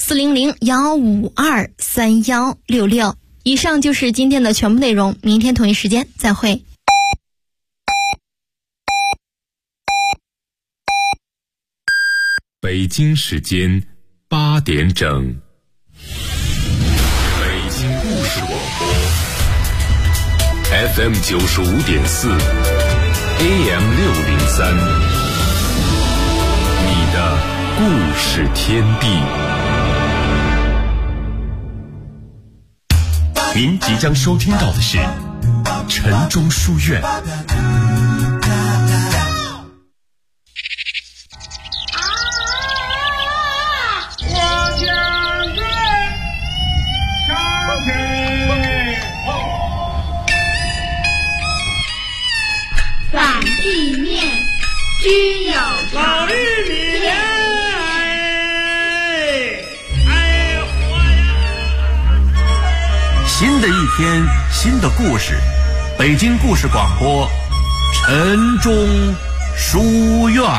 400-152-3166。以上就是今天的全部内容，明天同一时间再会。 北京时间8点整，北京故事广播 FM 95.4 AM 603，你的故事天地。您即将收听到的是晨钟书院。 散地面，均有老玉米莲， 新的一天，新的故事，北京故事广播，晨钟书院。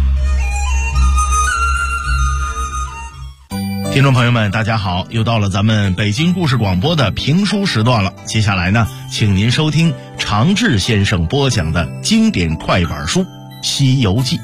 听众朋友们，大家好，又到了咱们北京故事广播的评书时段了。接下来呢，请您收听常志先生播讲的经典快板书《西游记》。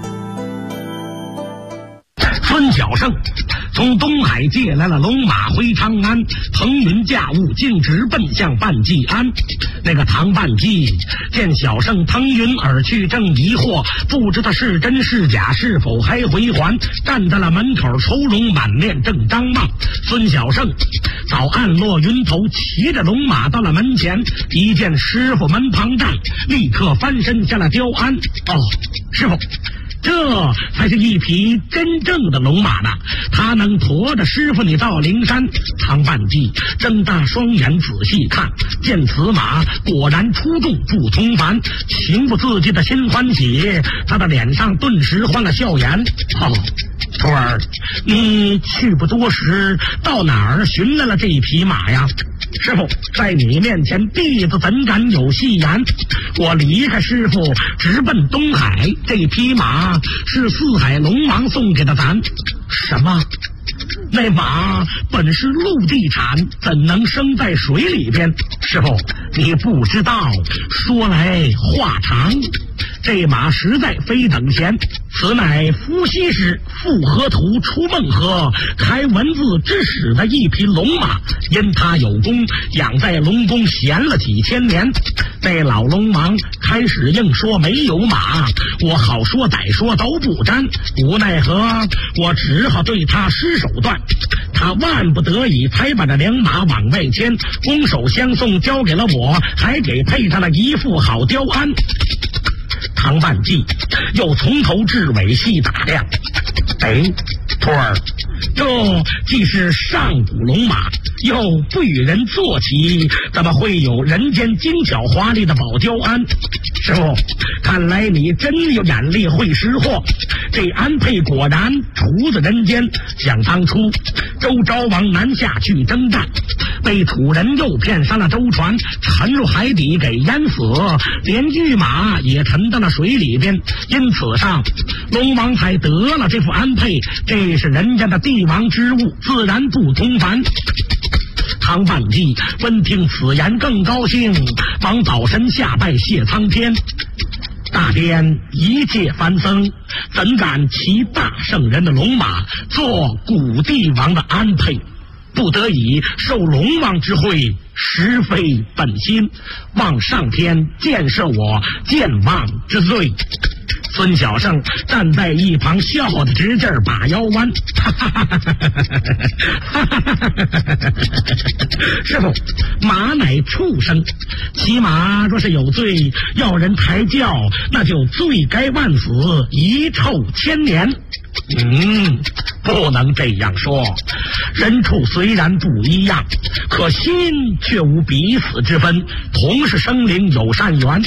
孙小胜从东海借来了龙马回长安，腾云驾雾，径直奔向半济安。那个唐半济见小胜腾云而去，正疑惑，不知道是真是假，是否还回还，站在了门口，愁容满面，正张望。孙小胜早暗落云头，骑着龙马到了门前，一见师傅门旁站，立刻翻身下了雕鞍。哦，师傅，这才是一匹真正的龙马呢，他能驮着师傅你到灵山。唐半济睁大双眼仔细看，见此马果然出众不同凡，情不自禁的心欢喜，他的脸上顿时换了笑颜。徒儿，你去不多时，到哪儿寻来了这匹马呀？师傅，在你面前，弟子怎敢有戏言？我离开师傅，直奔东海，这匹马是四海龙王送给的咱。什么？那马本是陆地产，怎能生在水里边？师傅，你不知道，说来话长。这马实在非等闲，此乃伏羲氏复河图出孟河开文字之始的一匹龙马，因他有功，养在龙宫闲了几千年。那老龙王开始硬说没有马，我好说歹说都不沾，无奈何我只好对他施手段。他万不得已才把这良马往外牵，拱手相送交给了我，还给配上了一副好雕鞍。唐半济又从头至尾细打量，徒儿，这既是上古龙马，又不与人坐骑，怎么会有人间精巧华丽的宝雕鞍？师傅，看来你真有眼力，会识货。这鞍辔果然出自人间。想当初周昭王南下去征战，被土人诱骗上了舟船，沉入海底给淹死，连御马也沉到了水里边。因此上龙王才得了这副鞍辔，这是人家的帝王之物，自然不同凡。唐半济闻听此言更高兴，忙早晨下拜谢苍天。大典一介凡僧，怎敢骑大圣人的龙马，做古帝王的鞍辔？不得已受龙王之惠，实非本心，望上天见赦我健忘之罪。孙小胜站在一旁笑得直劲儿把腰弯。师傅，马乃畜生，骑马若是有罪，要人抬轿，那就罪该万死，遗臭千年。不能这样说，人畜虽然不一样，可心却无彼此之分，同是生灵有善缘。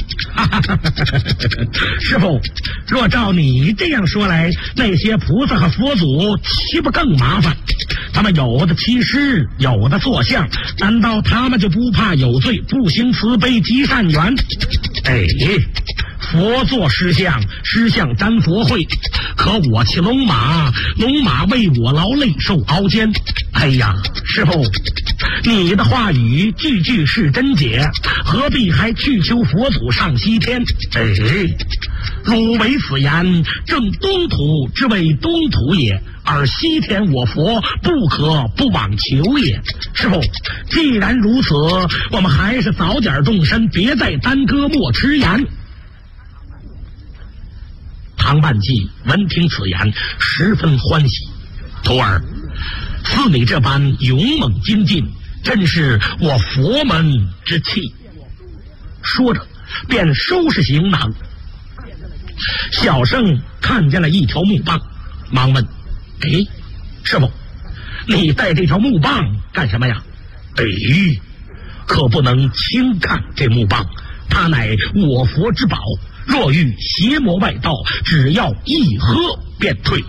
师傅，若照你这样说来，那些菩萨和佛祖岂不更麻烦？他们有的骑狮，有的坐像，难道他们就不怕有罪，不行慈悲积善缘？ 佛做石像，石像沾佛会。可我骑龙马，龙马为我劳累受熬煎。哎呀，师傅，你的话语句句是真解，何必还去求佛祖上西天？汝为此言，正东土之为东土也，而西天我佛不可不往求也。师傅，既然如此，我们还是早点动身，别再耽搁，莫迟延。唐半季闻听此言，十分欢喜。徒儿，似你这般勇猛精进，真是我佛门之气。说着便收拾行囊。小圣看见了一条木棒，忙问：师傅，你带这条木棒干什么呀？可不能轻看这木棒，它乃我佛之宝，若遇邪魔外道，只要一喝便退。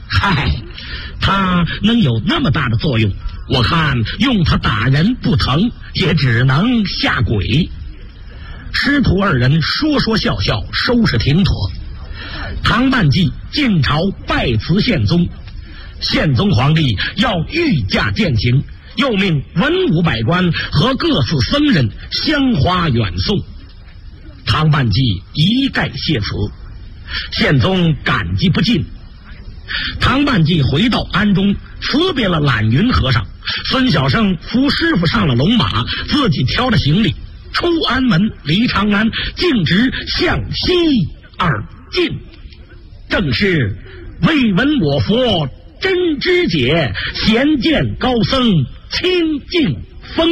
它能有那么大的作用？我看用它打人不疼，也只能吓鬼。师徒二人说说笑笑，收拾停妥。唐半季进朝拜辞宪宗，宪宗皇帝要御驾饯行，又命文武百官和各寺僧人香花远送。唐半季一概谢辞，宪宗感激不尽。唐半季回到庵中，辞别了懒云和尚，孙小生扶师傅上了龙马，自己挑着行李出安门，离长安，径直向西而进。正是未闻我佛真知解，闲见高僧清净风。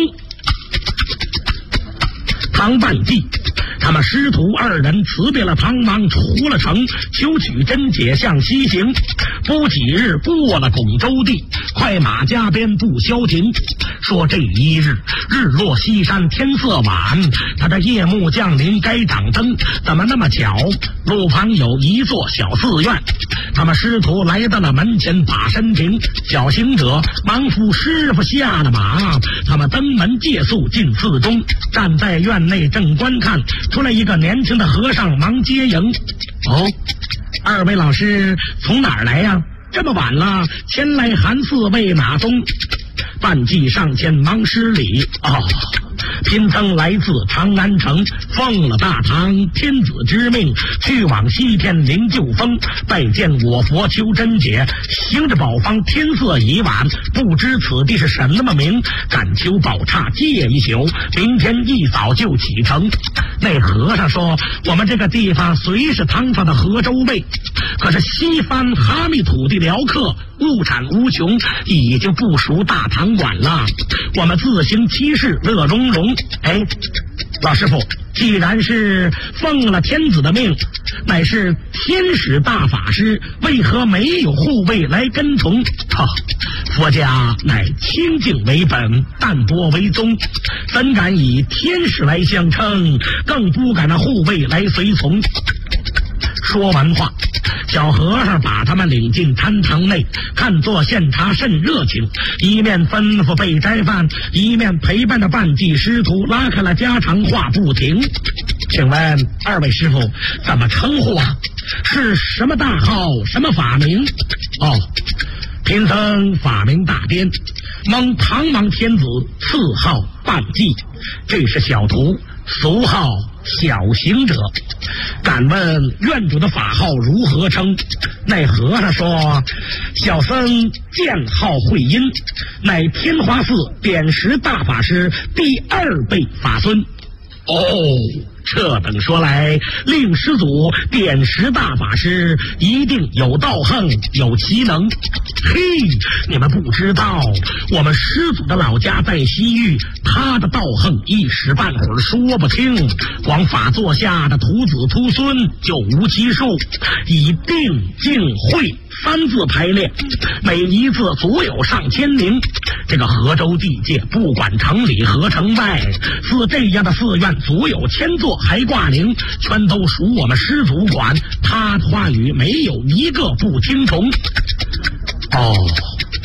唐半季他们师徒二人辞别了唐王，出了城，求取真解，向西行。不几日过了拱洲地，快马加鞭不消停。说这一日日落西山，天色晚，他的夜幕降临，该掌灯。怎么那么巧？路旁有一座小寺院，他们师徒来到了门前，把身停。小行者忙扶师傅下了马，他们登门借宿进寺中，站在院内正观看，出来一个年轻的和尚，忙接迎。二位老师从哪儿来呀？这么晚了，前来寒寺为哪宗？半季上前忙施礼。贫僧来自长安城，奉了大唐天子之命，去往西天灵鹫峰，拜见我佛求真解。行至宝方，天色已晚，不知此地是什么名，敢求宝刹借一宿，明天一早就启程。那和尚说：我们这个地方虽是唐朝的河州卫，可是西番哈密土地辽阔，物产无穷，已经不属大唐管了。我们自行其事，乐融融。老师傅，既然是奉了天子的命，乃是天使大法师，为何没有护卫来跟从？佛家乃清净为本，淡泊为宗，怎敢以天使来相称，更不敢让护卫来随从。说完话，小和尚把他们领进禅堂内，看作献茶甚热情，一面吩咐备斋饭，一面陪伴着半季师徒拉开了家常话不停。请问二位师傅怎么称呼啊？是什么大号，什么法名？贫僧法名大颠，蒙唐王天子赐号半季，这是小徒，俗号小行者。敢问院主的法号如何称？那和尚说：小僧剑号慧音，乃天华寺点石大法师第2辈法孙。这等说来，令师祖点石大法师一定有道行，有奇能。你们不知道，我们师祖的老家在西域，他的道行一时半会儿说不清，光法座下的徒子徒孙就无其数，以定静慧3字排列，每一字足有上千名。这个河州地界，不管城里和城外，似这样的寺院足有1000座，还挂铃，全都属我们师祖管，他的话语没有一个不听从。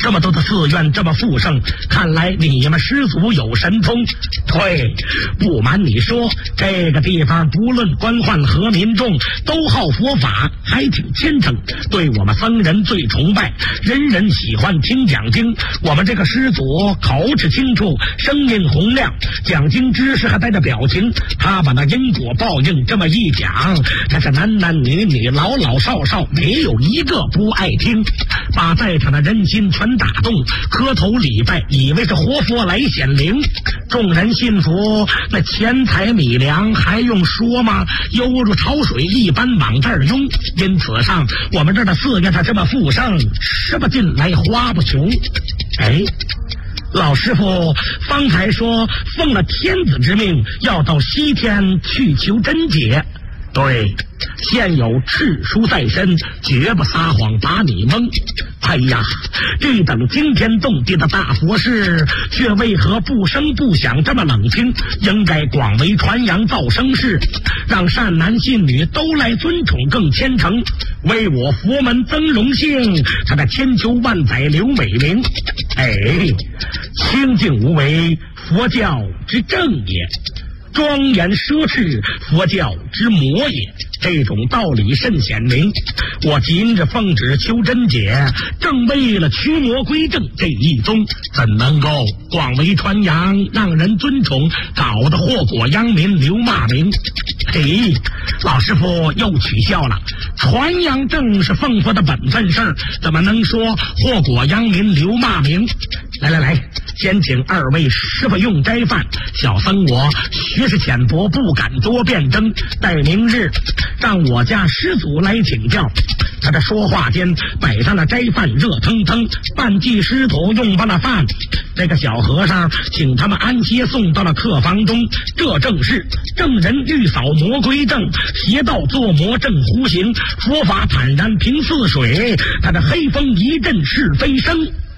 这么多的寺院这么富盛，看来你们师祖有神通。对，不瞒你说，这个地方不论官宦和民众都好佛法，还挺虔诚，对我们僧人最崇拜，人人喜欢听讲经。我们这个师祖口齿清楚，声音洪亮，讲经知识还带着表情。他把那因果报应这么一讲，这是男男女女老老少少没有一个不爱听，把在场的人心全打动，磕头礼拜，以为是活佛来显灵。众人信服，那钱财米粮还用说吗？犹如潮水一般往这儿涌。因此上我们这儿的寺院它这么富盛，吃不尽来花不穷。哎，老师傅方才说奉了天子之命，要到西天去求真解。对，现有敕书在身，绝不撒谎把你蒙。哎呀，这等惊天动地的大佛事，却为何不声不响这么冷清？应该广为传扬造声势，让善男信女都来尊崇更虔诚，为我佛门增荣幸，他的千秋万载留美名。哎，清净无为，佛教之正也；庄严奢侈，佛教之魔也。这种道理甚显明，我今日奉旨求真解，正为了驱魔归正这一宗，怎能够广为传扬，让人尊崇，搞得祸国殃民，留骂名？嘿，老师傅又取笑了，传扬正是奉佛的本分事儿，怎么能说祸国殃民，留骂名？来，先请二位师傅用斋饭，小僧我学识浅薄，不敢多辩争，待明日让我家师祖来请教。他这说话间摆上了斋饭，热腾腾，半记师徒用罢了饭，这个小和尚请他们安歇，送到了客房中。这正是正人欲扫魔归正，邪道作魔正弧形，佛法坦然平似水，他的黑风一阵是非声。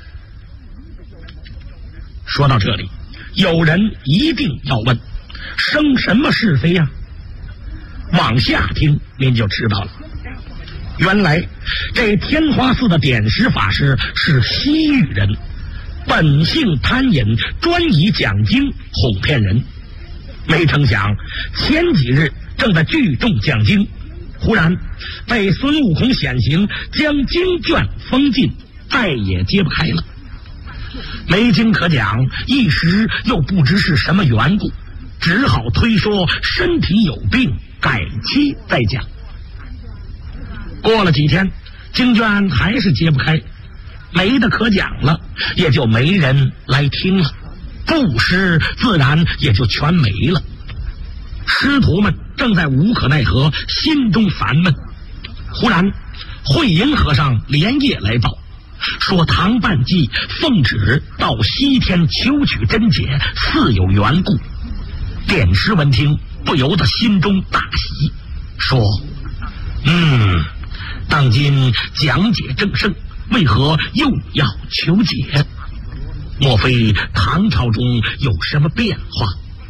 说到这里，有人一定要问，生什么是非呀？往下听您就知道了。原来这天华寺的点石法师是西域人，本性贪淫，专以讲经哄骗人。没成想前几日正在聚众讲经，忽然被孙悟空显形，将经卷封禁，再也揭不开了。没经可讲，一时又不知是什么缘故，只好推说身体有病，改期再讲。过了几天，经卷还是揭不开，没得可讲了，也就没人来听了，布施自然也就全没了。师徒们正在无可奈何，心中烦闷。忽然慧英和尚连夜来报，说唐半季奉旨到西天求取真解，似有缘故。点石闻听，不由得心中大喜，说当今讲解正盛，为何又要求解？莫非唐朝中有什么变化？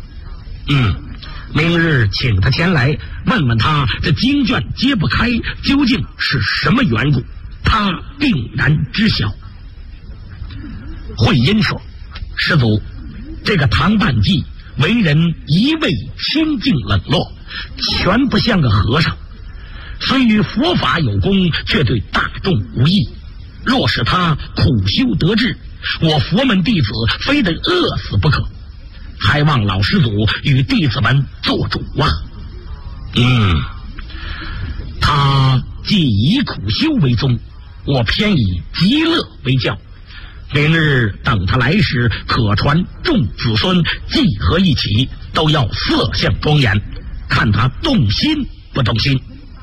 明日请他前来，问问他这经卷揭不开究竟是什么缘故，他定然知晓。慧音说，师祖，这个唐半季为人一味清净冷落，全不像个和尚，虽与佛法有功，却对大众无益。若是他苦修得志，我佛门弟子非得饿死不可，还望老师祖与弟子们做主啊。他既以苦修为宗，我偏以极乐为教。明日等他来时，可传众子孙集合一起，都要色相庄严，看他动心不动心。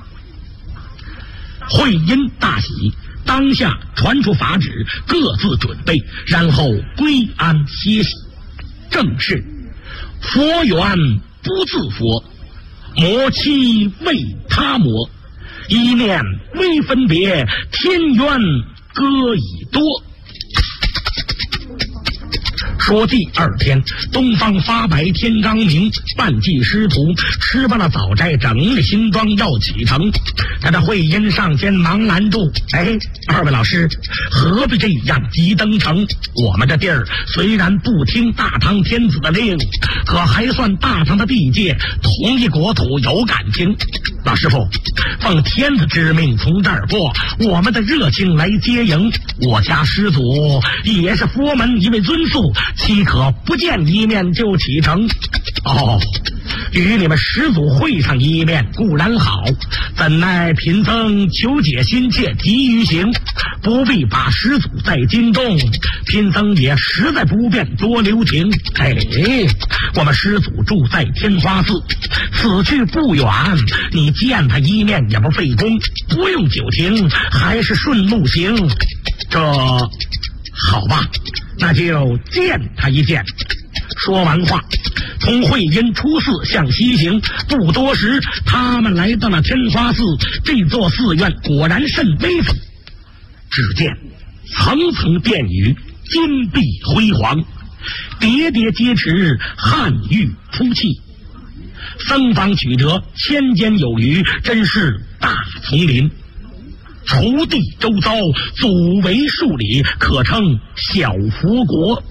慧因大喜，当下传出法旨，各自准备，然后归安歇息。正是佛缘不自佛，魔欺为他魔，一念微分别，天缘各已多。 说第二天东方发白天刚明，半骑师徒吃罢了早斋，整理行装要启程。他的慧音上前忙拦住：二位老师何必这样急登城？我们这地儿虽然不听大唐天子的令，可还算大唐的地界，同一国土有感情。老师傅，奉天子之命从这儿过，我们的热情来接迎。我家师祖也是佛门一位尊宿，岂可不见一面就启程？与你们师祖会上一面固然好，怎奈贫僧求解心切，急于行，不必把师祖在京中，贫僧也实在不便多留情。我们师祖住在天花寺，此去不远，你见他一面也不费工，不用久停，还是顺路行。这好吧，那就见他一见。说完话，从慧音出寺向西行，不多时，他们来到了天花寺。这座寺院果然甚威风，只见层层殿宇，金碧辉煌，叠叠阶池，汉玉出气，僧房曲折，千间有余，真是大丛林。锄地周遭，祖围数里，可称小佛国。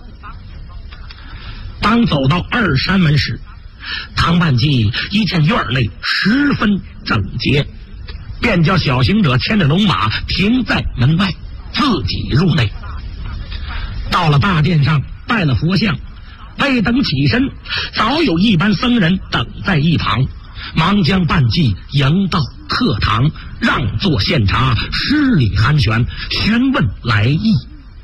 当走到二山门时，唐半骑一见院内十分整洁，便叫小行者牵着龙马停在门外，自己入内。到了大殿上，拜了佛像，未等起身，早有一班僧人等在一旁，忙将半骑迎到客堂，让座献茶，施礼寒暄，询问来意。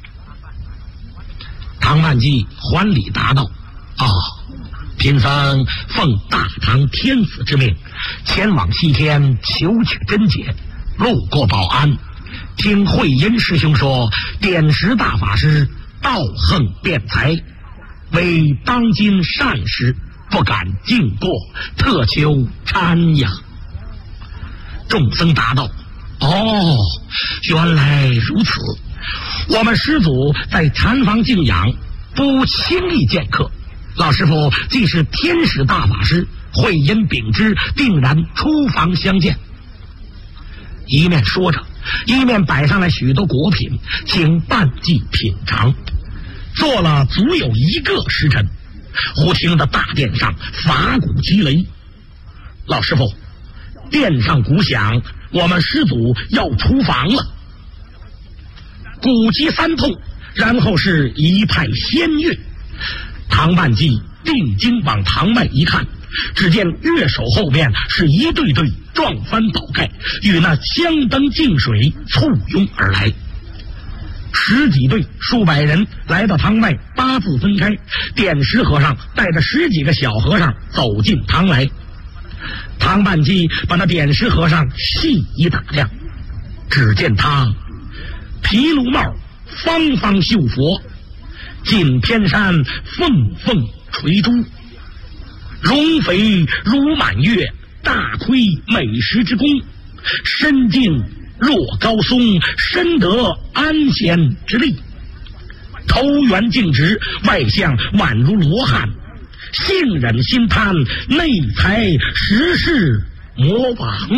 唐半骑还礼答道：贫僧奉大唐天子之命，前往西天求取真解，路过宝安，听慧音师兄说，点石大法师道横辩才，为当今善事，不敢进过，特求参呀。众僧答道：原来如此，我们师祖在禅房静养，不轻易见客。老师傅既是天使大法师，慧音秉之，定然出房相见。一面说着，一面摆上来许多果品，请半骑品尝。做了足有1个时辰，忽听得大殿上法鼓齐雷。老师傅，殿上鼓响，我们师祖要出房了。鼓击3通，然后是一派仙乐。唐半骑定睛往堂外一看，只见乐手后面是一对对撞翻倒盖，与那香灯净水簇拥而来。10几对数百人来到堂外，8字分开，点石和尚带着10几个小和尚走进堂来。唐半骑把那点石和尚细一打量，只见他皮卢帽，方方绣佛，锦偏衫，凤凤垂珠，容肥如满月，大亏美食之功，身静若高松，深得安闲之力，头圆径直，外向宛如罗汉，性忍心贪，内才实是魔王。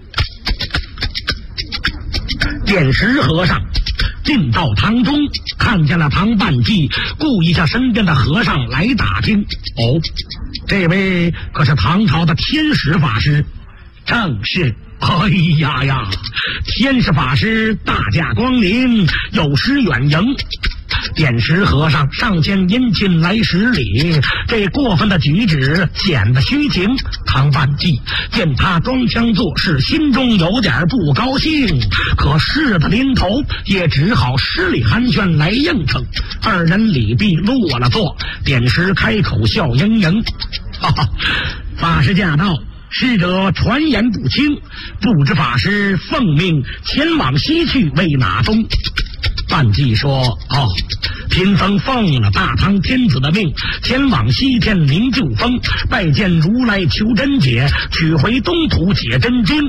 点石和尚进到堂中，看见了唐半骑，顾一下身边的和尚来打听。这位可是唐朝的天使法师？正是。天使法师大驾光临，有失远迎。点石和尚上前殷勤来施礼，这过分的举止显得虚情。唐半骑见他装腔作势，心中有点不高兴，可事的临头也只好施礼寒暄来应承。二人礼毕落了座，点石开口笑盈盈：法师驾到，逝者传言不清，不知法师奉命前往西去为哪宗？半骑说：贫僧奉了大唐天子的命，前往西天灵鹫峰，拜见如来求真解，取回东土解真经。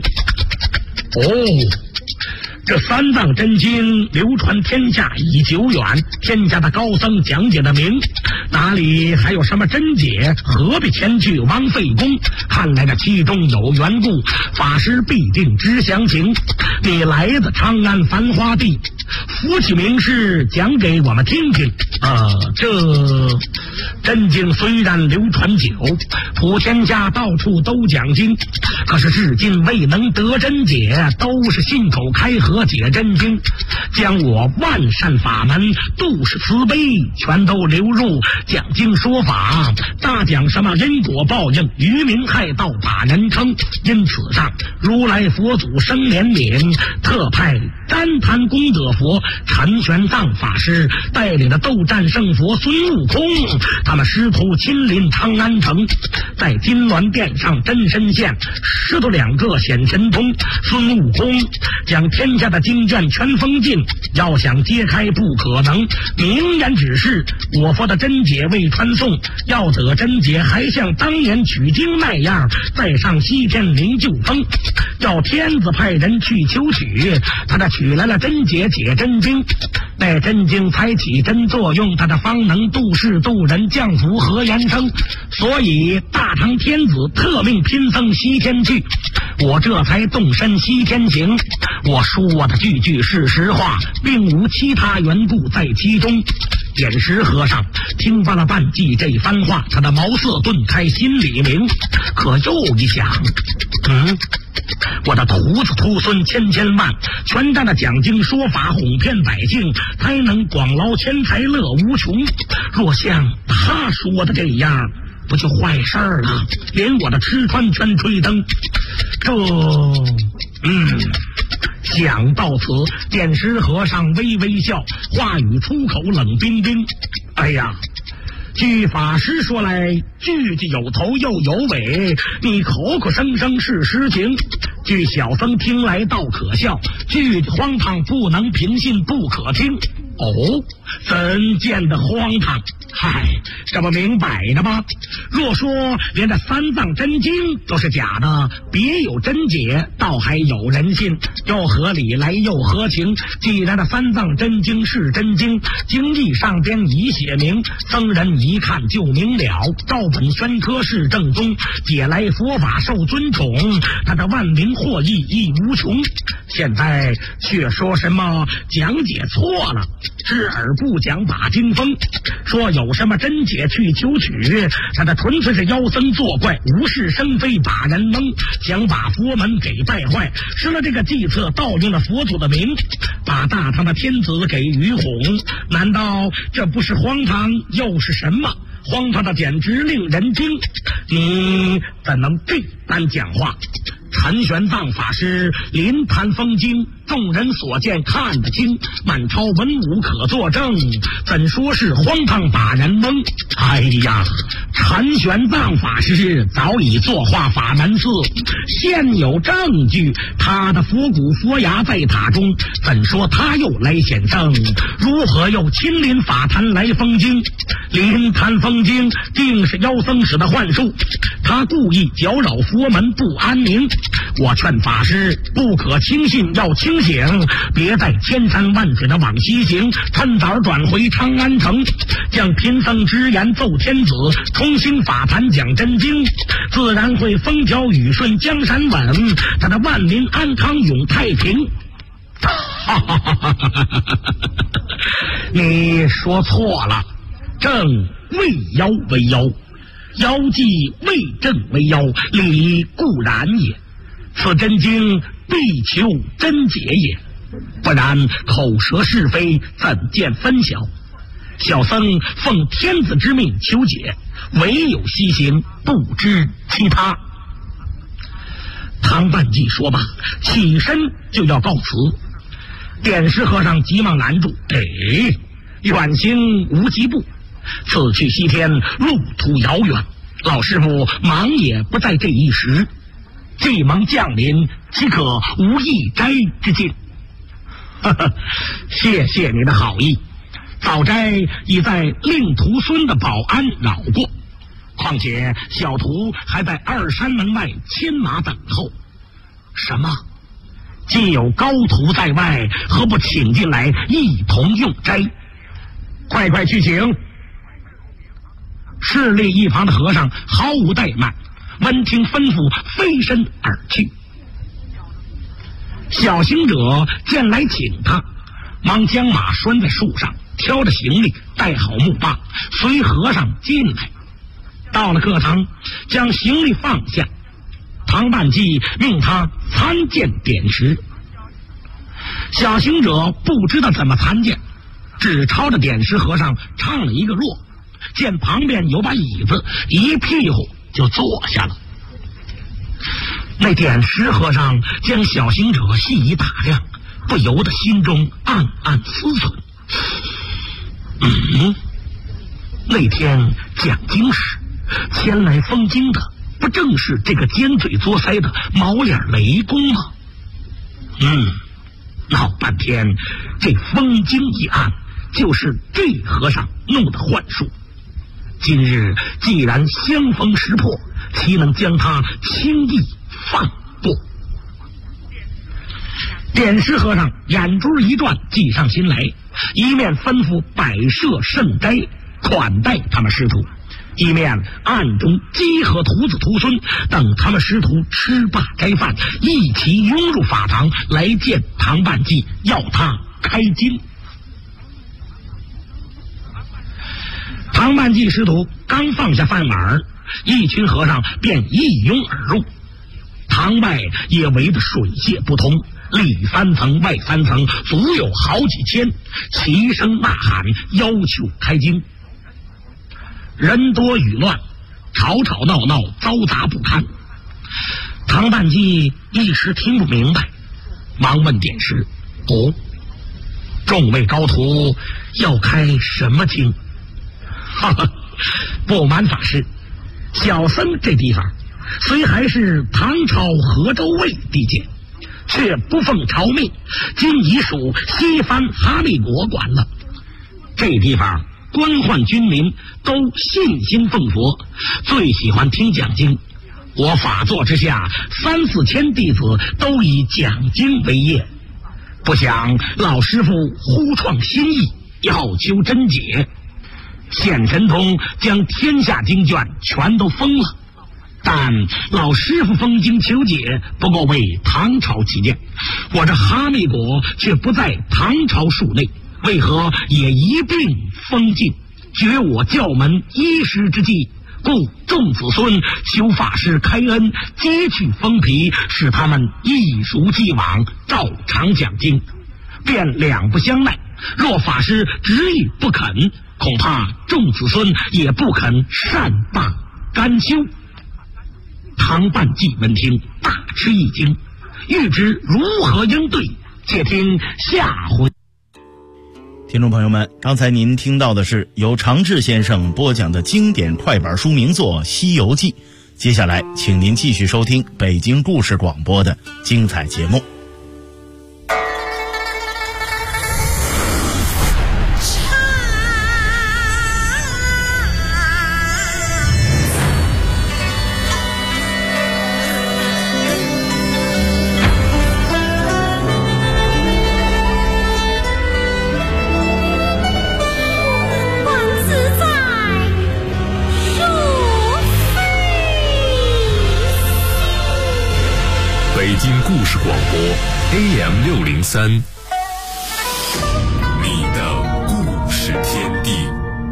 这3藏真经流传天下已久远，天下的高僧讲解的明， 哪里还有什么贞洁？何必前去枉费功？看来这其中有缘故，法师必定知详情。你来自长安繁华地，扶起名士讲给我们听听。这真经虽然流传久，普天下到处都讲经，可是至今未能得真解，都是信口开河解真经，将我万善法门、度世慈悲全都流入讲经说法，大讲什么因果报应、愚民害道、把人称。因此上，如来佛祖生怜悯，特派旃檀功德佛陈玄奘法师带领的斗战胜佛孙悟空，他们师徒亲临长安城，在金銮殿上真身现，师徒2个显神通。孙悟空将天下的经卷全封禁，要想揭开不可能，明言指示我佛的真解未传送，要得真解还像当年取经那样，再上西天临救风，要天子派人去求取。他这取来了真解解真经，那真经才起真作用，他这方能度世度人降福和延生。所以大唐天子特命贫僧西天去，我这才动身西天行。我说的句句是实话，并无其他缘故在其中。点石和尚听罢了半记这番话，他的茅塞顿开，心里明。可又一想，我的徒子徒孙千千万，全站着讲经说法，哄骗百姓，才能广捞钱财乐无穷。若像他说的这样，不就坏事儿了？连我的吃穿全吹灯。想到此，点石和尚微微笑，话语出口冷冰冰。哎呀，据法师说来，句句有头又有尾，你口口声声是实情，据小僧听来倒可笑，句句荒唐，不能平信，不可听。怎见得荒唐？嗨，这不明摆着吗？若说连这三藏真经都是假的，别有真解，倒还有人信，又何理来又何情？既然这三藏真经是真经，经义上边已写明，僧人一看就明了，照本宣科是正宗，解来佛法受尊崇，他的万民获益亦无穷。现在却说什么讲解错了，知而不讲把经风，说有什么真解去求取，他的纯粹是妖僧作怪，无事生非，把人蒙，想把佛门给败坏，失了这个计策，盗用了佛祖的名，把大唐的天子给愚哄。难道这不是荒唐又是什么？荒唐的简直令人惊，你怎能这般讲话？陈玄奘法师临坛封经，众人所见看得清，满朝文武可作证，怎说是荒唐把人蒙？哎呀，陈玄奘法师早已作化法门寺，现有证据，他的佛骨佛牙在塔中，怎说他又来显圣？如何又亲临法坛来封经？临坛封经定是妖僧使的幻术，他故意搅扰佛门不安宁。我劝法师不可轻信，要清醒，别再千山万水的往西行，趁早转回长安城，将贫僧之言奏天子，重兴法坛讲真经，自然会风调雨顺，江山稳，他的万民安康永太平。你说错了，正为妖为妖，妖既为正为妖，理固然也。此真经必求真解也，不然口舌是非，怎见分晓？小僧奉天子之命求解，唯有西行，不知其他。唐半记说罢，起身就要告辞。点石和尚急忙拦住：远行无疾步，此去西天路途遥远，老师傅忙也不在这一时，既蒙降临，岂可无一斋之境？谢谢你的好意，早斋已在令徒孙的保安扰过，况且小徒还在二山门外牵马等候。什么？既有高徒在外，何不请进来一同用斋？快快去请！ 势力一旁的和尚毫无怠慢，闻听吩咐，飞身而去。小行者见来请他，忙将马拴在树上，挑着行李，带好木棒，随和尚进来。到了课堂，将行李放下，唐半记命他参见点石。小行者不知道怎么参见，只朝着点石和尚唱了一个落，见旁边有把椅子，一屁股就坐下了。那点石和尚将小行者细一打量，不由得心中暗暗思忖：那天讲经时前来封经的，不正是这个尖嘴作腮的毛脸雷公吗？闹半天，这封经一案就是这和尚弄的幻术。今日既然相逢识破，岂能将他轻易放过？点石和尚眼珠一转，计上心来，一面吩咐摆设盛斋款待他们师徒，一面暗中集合徒子徒孙，等他们师徒吃罢斋饭，一起涌入法堂来见唐半记，要他开经。唐半记师徒刚放下饭碗，一群和尚便一拥而入。堂外也围得水泄不通，里3层外3层，足有好几千，齐声呐喊，要求开经。人多语乱，吵吵闹闹，嘈杂不堪。唐半记一时听不明白，忙问点石：众位高徒要开什么经？哈哈，不瞒法师，小僧这地方虽还是唐朝河州卫地界，却不奉朝命，今已属西番哈密国管了。这地方官宦军民都信心奉佛，最喜欢听讲经。我法座之下3、4千弟子都以讲经为业，不想老师傅忽创新意，要求真解。现神通将天下经卷全都封了，但老师傅封经求解，不过为唐朝起见，我这哈密国却不在唐朝属内，为何也一并封禁，绝我教门衣食之计？故众子孙求法师开恩，揭去封皮，使他们一如既往照常讲经，便两不相奈。若法师执意不肯，恐怕众子孙也不肯善罢甘休。唐半记闻听，大吃一惊，欲知如何应对，且听下回。 听众朋友们，刚才您听到的是由常志先生播讲的经典快板书名作《西游记》，接下来请您继续收听北京故事广播的精彩节目。 北京故事广播 AM603，你的故事天地。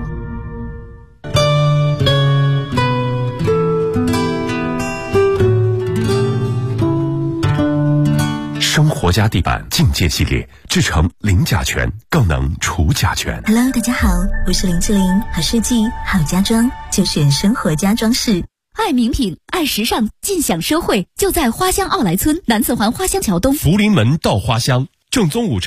生活家地板境界系列制成零甲醛，更能除甲醛。 Hello， 大家好，我是林志玲，好设计好家装就选生活家装饰。 爱名品爱时尚尽享奢惠，就在花乡奥莱村南四环花乡桥东。 福临门到花乡，正宗午餐。